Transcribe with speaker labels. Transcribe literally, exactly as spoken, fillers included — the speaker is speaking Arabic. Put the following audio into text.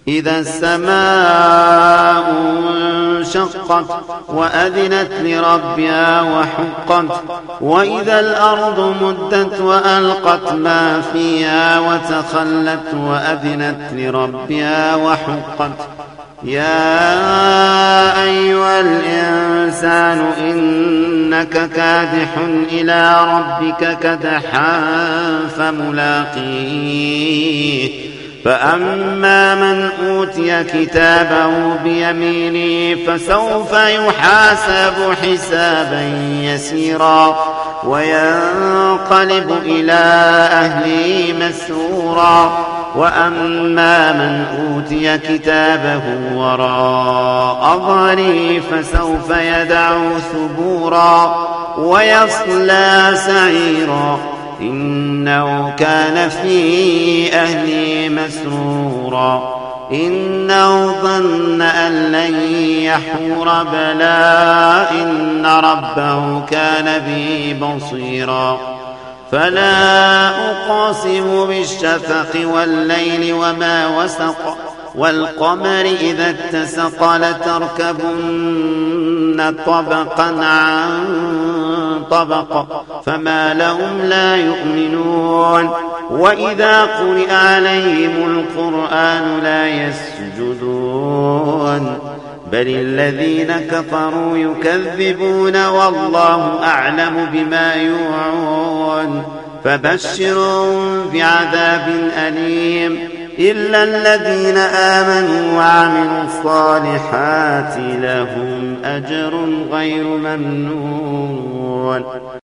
Speaker 1: إذا السماء انشقت وأذنت لربها وحقت وإذا الأرض مدت وألقت ما فيها وتخلت وأذنت لربها وحقت يا أيها الإنسان إنك كادح إلى ربك كدحا فملاقيه فأما من أوتي كتابه بيمينه فسوف يحاسب حسابا يسيرا وينقلب إلى أهله مسرورا وأما من أوتي كتابه وراء ظهره فسوف يدعو ثبورا ويصلى سعيرا إنه كان في أهله مسرورا إنه ظن أن لن يحور بلى إن ربه كان به بصيرا فلا أقاسم بالشفق والليل وما وسق والقمر إذا اتسق لتركبن طبقا عن طبق فما لهم لا يؤمنون وإذا قرئ عليهم القرآن لا يسجدون بل الذين كفروا يكذبون والله أعلم بما يوعون فبشرهم بعذاب أليم إلا الذين آمنوا وعملوا الصالحات لهم أجر غير ممنون.